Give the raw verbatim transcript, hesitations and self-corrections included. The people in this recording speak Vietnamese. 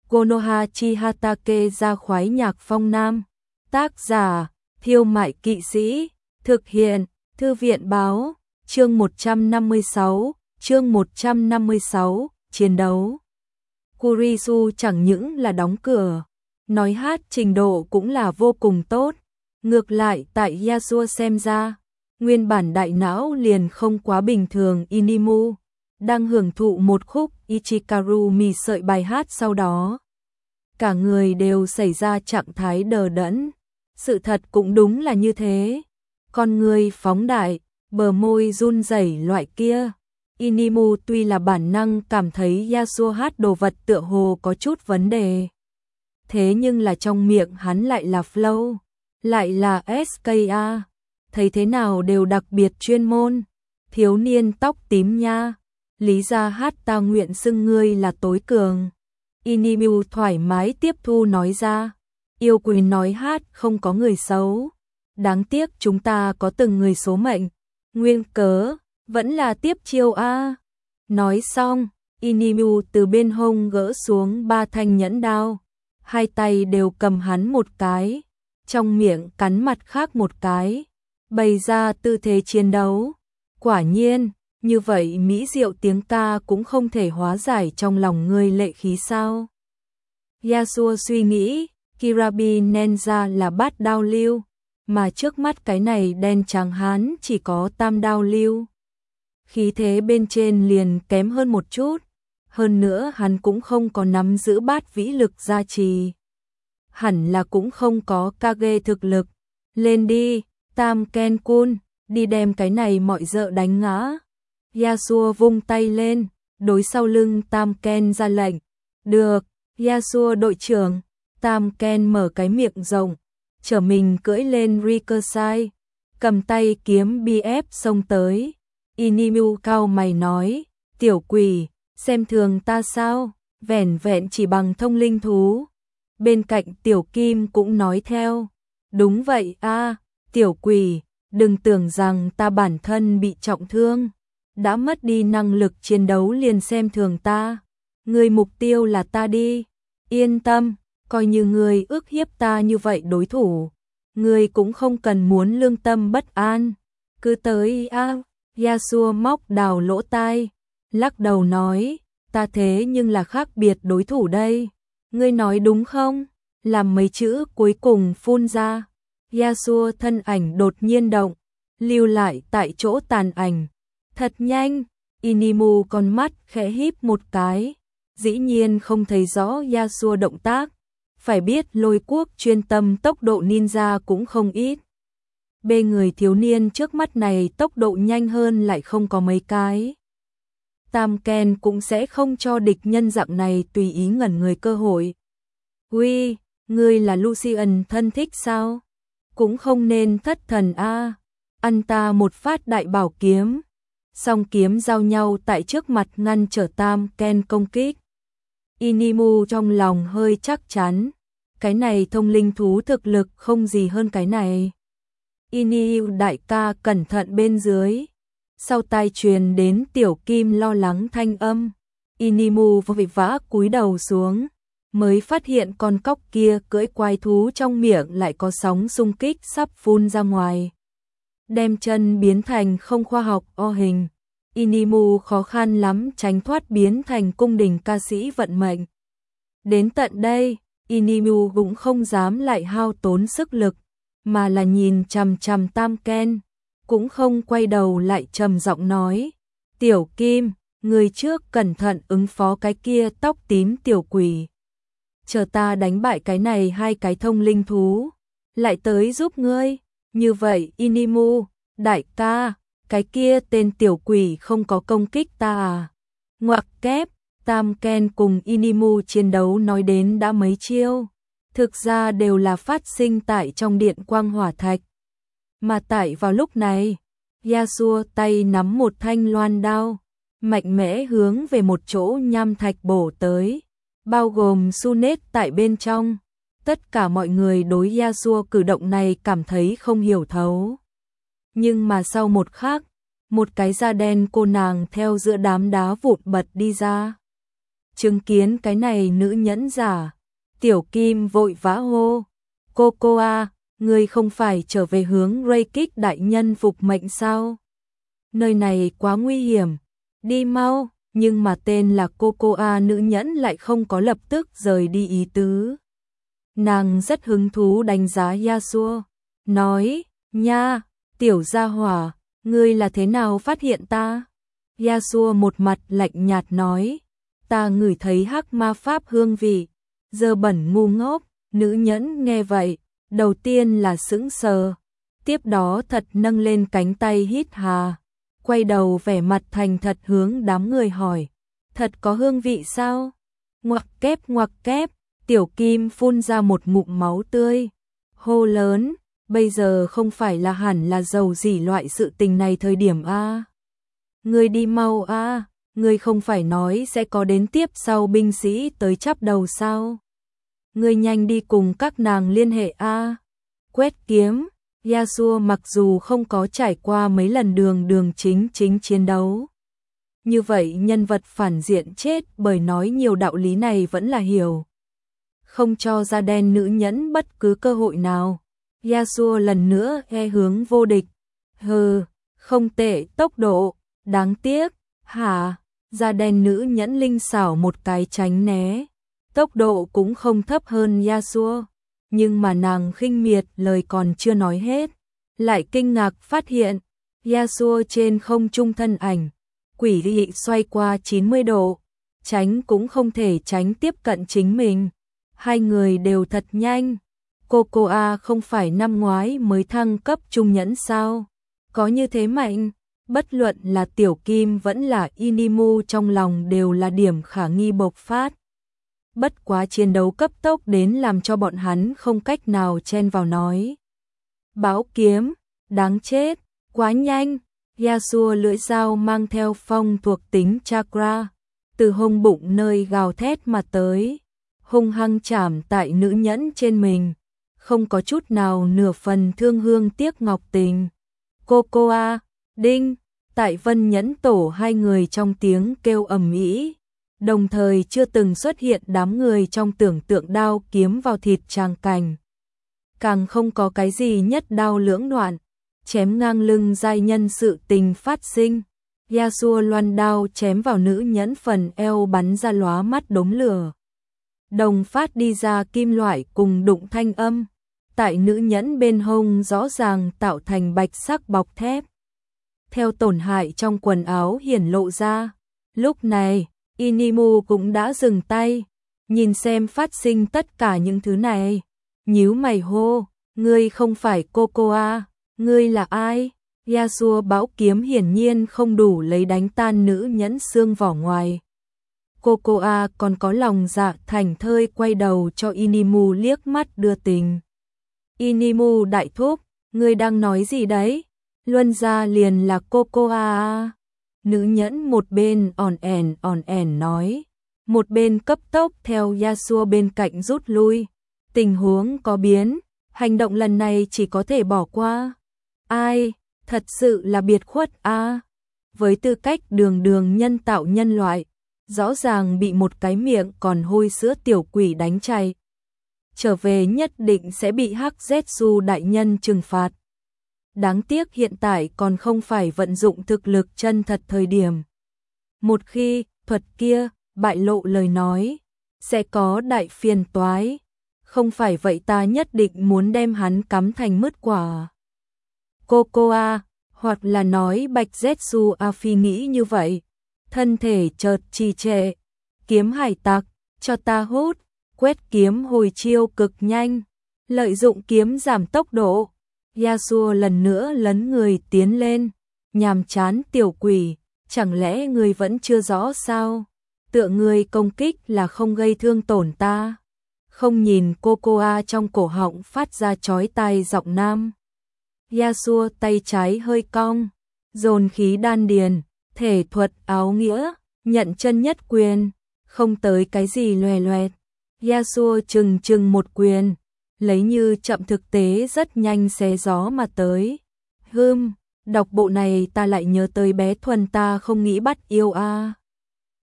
Konoha Chihatake ra khoái nhạc phong nam. Tác giả, Thiêu Mại Kỵ Sĩ. Thực hiện, Thư viện Báo. Chương một trăm năm mươi sáu, chương một trăm năm mươi sáu, chiến đấu. Kurisu chẳng những là đóng cửa, nói hát trình độ cũng là vô cùng tốt. Ngược lại tại Yasuo xem ra, nguyên bản đại não liền không quá bình thường. Inimu đang hưởng thụ một khúc Ichikaru mì sợi bài hát, sau đó cả người đều xảy ra trạng thái đờ đẫn. Sự thật cũng đúng là như thế. Con người phóng đại, bờ môi run rẩy loại kia. Inimu tuy là bản năng cảm thấy Yasuo hát đồ vật tựa hồ có chút vấn đề. Thế nhưng là trong miệng hắn lại là flow, lại là ét ca a. Thấy thế nào đều đặc biệt chuyên môn. Thiếu niên tóc tím nha, lý ra hát ta nguyện xưng ngươi là tối cường. Inimu thoải mái tiếp thu nói ra. Yêu quý nói hát không có người xấu. Đáng tiếc chúng ta có từng người số mệnh. Nguyên cớ, vẫn là tiếp chiêu a. Nói xong, Inimu từ bên hông gỡ xuống ba thanh nhẫn đao. Hai tay đều cầm hắn một cái, trong miệng cắn mặt khác một cái, bày ra tư thế chiến đấu. Quả nhiên, như vậy mỹ diệu tiếng ca cũng không thể hóa giải trong lòng ngươi lệ khí sao? Yasuo suy nghĩ, Kirabi Nenza là bát đao lưu, mà trước mắt cái này đen trắng hán chỉ có tam đao lưu. Khí thế bên trên liền kém hơn một chút, hơn nữa hắn cũng không có nắm giữ bát vĩ lực gia trì. Hẳn là cũng không có Kage thực lực. Lên đi, Tam Ken Kun, đi đem cái này mọi dợ đánh ngã. Yasuo vung tay lên, đối sau lưng Tam Ken ra lệnh. Được, Yasuo đội trưởng. Tam Ken mở cái miệng rộng, trở mình cưỡi lên Ricochet, cầm tay kiếm bê ép xông tới. Inimu cao mày nói, tiểu quỷ, xem thường ta sao, vẻn vẹn chỉ bằng thông linh thú. Bên cạnh tiểu kim cũng nói theo, đúng vậy a, tiểu quỷ, đừng tưởng rằng ta bản thân bị trọng thương, đã mất đi năng lực chiến đấu liền xem thường ta. Người mục tiêu là ta đi, yên tâm, coi như người ước hiếp ta như vậy đối thủ, người cũng không cần muốn lương tâm bất an. Cứ tới a. Yasuo móc đào lỗ tai, lắc đầu nói, ta thế nhưng là khác biệt đối thủ đây. Ngươi nói đúng không? Làm mấy chữ cuối cùng phun ra. Yasuo thân ảnh đột nhiên động, lưu lại tại chỗ tàn ảnh. Thật nhanh, Inimu con mắt khẽ híp một cái, dĩ nhiên không thấy rõ Yasuo động tác. Phải biết Lôi Quốc chuyên tâm tốc độ ninja cũng không ít. Bê người thiếu niên trước mắt này tốc độ nhanh hơn lại không có mấy cái. Tam Ken cũng sẽ không cho địch nhân dạng này tùy ý ngẩn người cơ hội. Uy, ngươi là Lucian thân thích sao? Cũng không nên thất thần a. Ăn ta một phát đại bảo kiếm. Song kiếm giao nhau tại trước mặt ngăn trở Tam Ken công kích. Inimu trong lòng hơi chắc chắn, cái này thông linh thú thực lực không gì hơn cái này. Iniu đại ca cẩn thận bên dưới. Sau tai truyền đến tiểu kim lo lắng thanh âm. Inimu vội vã cúi đầu xuống, mới phát hiện con cóc kia cưỡi quái thú trong miệng lại có sóng xung kích sắp phun ra ngoài. Đem chân biến thành không khoa học o hình. Inimu khó khăn lắm tránh thoát biến thành cung đình ca sĩ vận mệnh. Đến tận đây, Inimu cũng không dám lại hao tốn sức lực, mà là nhìn chằm chằm Tam Ken, cũng không quay đầu lại trầm giọng nói, tiểu kim, người trước cẩn thận ứng phó cái kia tóc tím tiểu quỷ. Chờ ta đánh bại cái này hai cái thông linh thú, lại tới giúp ngươi. Như vậy Inimu, đại ca, cái kia tên tiểu quỷ không có công kích ta à? Ngoặc kép, Tam Ken cùng Inimu chiến đấu nói đến đã mấy chiêu. Thực ra đều là phát sinh tại trong điện quang hỏa thạch. Mà tại vào lúc này, Yasuo tay nắm một thanh loan đao, mạnh mẽ hướng về một chỗ nham thạch bổ tới, bao gồm Sunet tại bên trong. Tất cả mọi người đối Yasuo cử động này cảm thấy không hiểu thấu. Nhưng mà sau một khắc, một cái da đen cô nàng theo giữa đám đá vụn bật đi ra. Chứng kiến cái này nữ nhẫn giả, Tiểu Kim vội vã hô, cô cô a, ngươi không phải trở về hướng Ray Kích đại nhân phục mệnh sao? Nơi này quá nguy hiểm, đi mau, nhưng mà tên là cô cô a nữ nhẫn lại không có lập tức rời đi ý tứ. Nàng rất hứng thú đánh giá Yasuo, nói, nha, tiểu gia hỏa, ngươi là thế nào phát hiện ta? Yasuo một mặt lạnh nhạt nói, ta ngửi thấy hắc ma pháp hương vị, dơ bẩn ngu ngốc. Nữ nhẫn nghe vậy, đầu tiên là sững sờ, tiếp đó thật nâng lên cánh tay hít hà, quay đầu vẻ mặt thành thật hướng đám người hỏi, thật có hương vị sao? Ngoặc kép ngoặc kép, Tiểu Kim phun ra một ngụm máu tươi, hô lớn, bây giờ không phải là hẳn là dầu gì loại sự tình này thời điểm a. Ngươi đi mau a, ngươi không phải nói sẽ có đến tiếp sau binh sĩ tới chắp đầu sao? Ngươi nhanh đi cùng các nàng liên hệ a. Quét kiếm, Yasuo mặc dù không có trải qua mấy lần đường đường chính chính chiến đấu. Như vậy nhân vật phản diện chết bởi nói nhiều đạo lý này vẫn là hiểu. Không cho da đen nữ nhẫn bất cứ cơ hội nào. Yasuo lần nữa e hướng vô địch. Hừ, không tệ tốc độ, đáng tiếc, hả? Da đen nữ nhẫn linh xảo một cái tránh né. Tốc độ cũng không thấp hơn Yasuo. Nhưng mà nàng khinh miệt lời còn chưa nói hết. Lại kinh ngạc phát hiện, Yasuo trên không trung thân ảnh. Quỷ dị xoay qua chín mươi độ. Tránh cũng không thể tránh tiếp cận chính mình. Hai người đều thật nhanh. Coco A không phải năm ngoái mới thăng cấp trung nhẫn sao? Có như thế mạnh, bất luận là Tiểu Kim vẫn là Inimu trong lòng đều là điểm khả nghi bộc phát. Bất quá chiến đấu cấp tốc đến làm cho bọn hắn không cách nào chen vào nói. Báo kiếm, đáng chết, quá nhanh. Yasuo lưỡi dao mang theo phong thuộc tính chakra, từ hông bụng nơi gào thét mà tới, hung hăng chạm tại nữ nhẫn trên mình, không có chút nào nửa phần thương hương tiếc ngọc tình. Coco A, đinh, tại Vân Nhẫn Tổ hai người trong tiếng kêu ầm ĩ, đồng thời chưa từng xuất hiện đám người trong tưởng tượng đao kiếm vào thịt tràng cảnh. Càng không có cái gì nhất đao lưỡng đoạn, chém ngang lưng giai nhân sự tình phát sinh. Yasuo loan đao chém vào nữ nhẫn phần eo bắn ra lóa mắt đốm lửa. Đồng phát đi ra kim loại cùng đụng thanh âm. Tại nữ nhẫn bên hông rõ ràng tạo thành bạch sắc bọc thép. Theo tổn hại trong quần áo hiển lộ ra. Lúc này, Inimu cũng đã dừng tay. Nhìn xem phát sinh tất cả những thứ này. Nhíu mày hô, ngươi không phải Coco A. Ngươi là ai? Yasuo bão kiếm hiển nhiên không đủ lấy đánh tan nữ nhẫn xương vỏ ngoài. Coco A còn có lòng dạ thành thơi quay đầu cho Inimu liếc mắt đưa tình. Inimu đại thúc, ngươi đang nói gì đấy? Luân ra liền là Coco A. Nữ nhẫn một bên òn ẻn òn ẻn nói, một bên cấp tốc theo Yasuo bên cạnh rút lui. Tình huống có biến, hành động lần này chỉ có thể bỏ qua. Ai, thật sự là biệt khuất a. À. Với tư cách đường đường nhân tạo nhân loại, rõ ràng bị một cái miệng còn hôi sữa tiểu quỷ đánh chay. Trở về nhất định sẽ bị Hắc Zetsu đại nhân trừng phạt. Đáng tiếc hiện tại còn không phải vận dụng thực lực chân thật thời điểm. Một khi thuật kia bại lộ lời nói, sẽ có đại phiền toái. Không phải vậy ta nhất định muốn đem hắn cắm thành mứt quả. Coco A, hoặc là nói Bạch Zetsu A Phi nghĩ như vậy. Thân thể chợt trì trệ. Kiếm hải tặc, cho ta hút. Quét kiếm hồi chiêu cực nhanh. Lợi dụng kiếm giảm tốc độ. Yasuo lần nữa lấn người tiến lên. Nhàm chán tiểu quỷ, chẳng lẽ người vẫn chưa rõ sao? Tựa người công kích là không gây thương tổn ta. Không nhìn Coco A trong cổ họng phát ra chói tai giọng nam. Yasuo tay trái hơi cong, dồn khí đan điền, thể thuật áo nghĩa, nhận chân nhất quyền, không tới cái gì loè loẹt. Yasuo chừng chừng một quyền, lấy như chậm thực tế rất nhanh xé gió mà tới. Hừm, đọc bộ này ta lại nhớ tới bé thuần ta không nghĩ bắt yêu a.